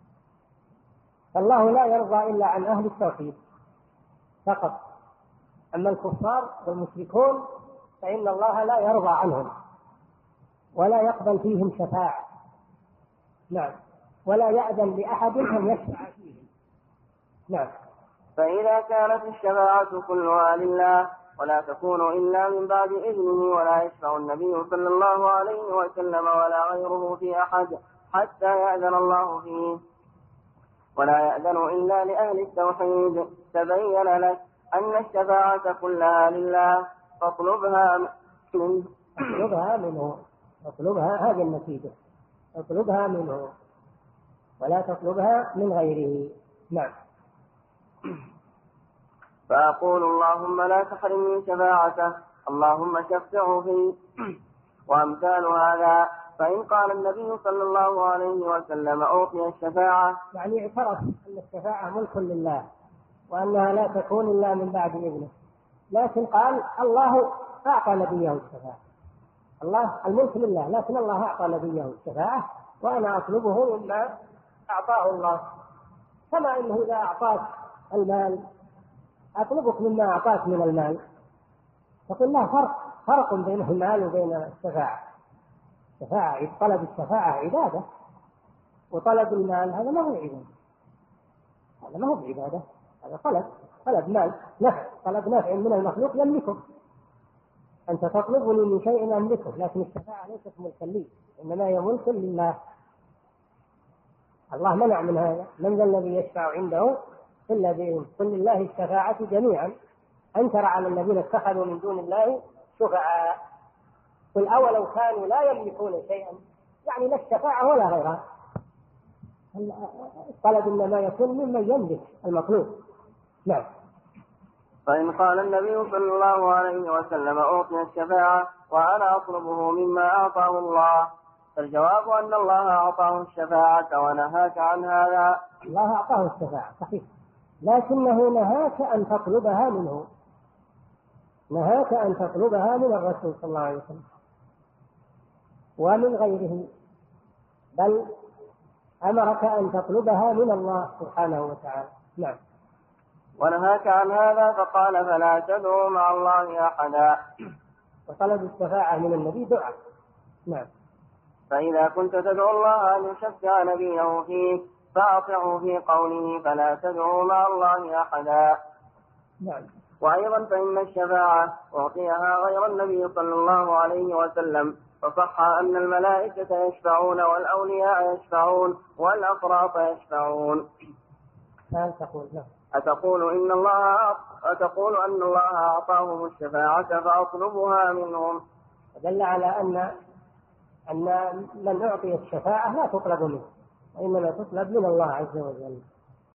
فالله لا يرضى إلا عن أهل التوحيد فقط. أما الكفار والمشركون فإن الله لا يرضى عنهم ولا يقبل فيهم شفاعة. نعم. ولا يأذن لأحد أن يشفع فيهم. نعم. فإذا كانت الشفاعة كلها لله ولا تكون إلا من بعد إذنه، ولا يشفع النبي صلى الله عليه وسلم ولا غيره في أحد حتى يأذن الله فيه، ولا يأذن إلا لأهل التوحيد، تبين لك أن الشفاعة كلها لله فاطلبها منه. اطلبها منه، اطلبها، هذه النتيجة، اطلبها منه ولا تطلبها من غيره. نعم. فأقول اللهم لا تحرمني شفاعته، اللهم شفعه في وأمثال هذا. فإن قال النبي صلى الله عليه وسلم أعطي الشفاعة، يعني اعترف أن الشفاعة ملك لله وأنها لا تكون إلا من بعد إذنه، لكن قال الله أعطى نبيه الشفاعة، الله الملك لله، لكن الله أعطى نبيه الشفاعة وأنا أطلبه مما أعطاه الله. كما أنه إذا أعطاك المال أطلبك مما أعطاك من المال، فقل لا فرق فرق بين المال وبين الشفاعة. الشفاعة طلب الشفاعة عبادة، وطلب المال هذا ما هو عبادة، هذا ما هو بعبادة، هذا طلب طلب مال نفع، طلب نفع من المخلوق يملكه. أنت تطلبني من شيء أملكه، لكن الشفاعة ليست ملكا لي، إنما هي ملك لله. الله منع من هذا: من ذا الذي يشفع عنده إلا بإذنه، قل لله الشفاعة جميعا. أنكر على الذين اتخذوا من دون الله شفعاء، قل أولو كانوا لا يملكون شيئا، يعني لا الشفاعة ولا غيرها. الطلب إنما يكون ممن يملك المطلوب. نعم. فإن قال النبي صلى الله عليه وسلم أعطي الشفاعة وأنا أطلبه مما أعطاه الله، فالجواب أن الله أعطاه الشفاعة ونهاك عن هذا. الله أعطاه الشفاعة صحيح، لكنه نهاك أن تطلبها منه، نهاك أن تطلبها من الرسول صلى الله عليه وسلم ومن غيره، بل أمرك أن تطلبها من الله سبحانه وتعالى. نعم. ونهاك عن هذا فقال: فلا تدعوا مع الله أحدا. وطلب الشفاعة من النبي دعاء. نعم. فإذا كنت تدعو الله أن يشفع نبيه فيك فأطعه في قوله: فلا تدعوا مع الله أحدا. نعم. وأيضا فإن الشفاعة أعطيها غير النبي صلى الله عليه وسلم، فصح أن الملائكة يشفعون والأولياء يشفعون والأقراط يشفعون. هل تقول لا. أتقول إن الله أتقول أن الله أعطاهم الشفاعة فأطلبها منهم؟ دل على أن أن من أعطي الشفاعة لا تطلب منه، وإنما تطلب من الله عز وجل.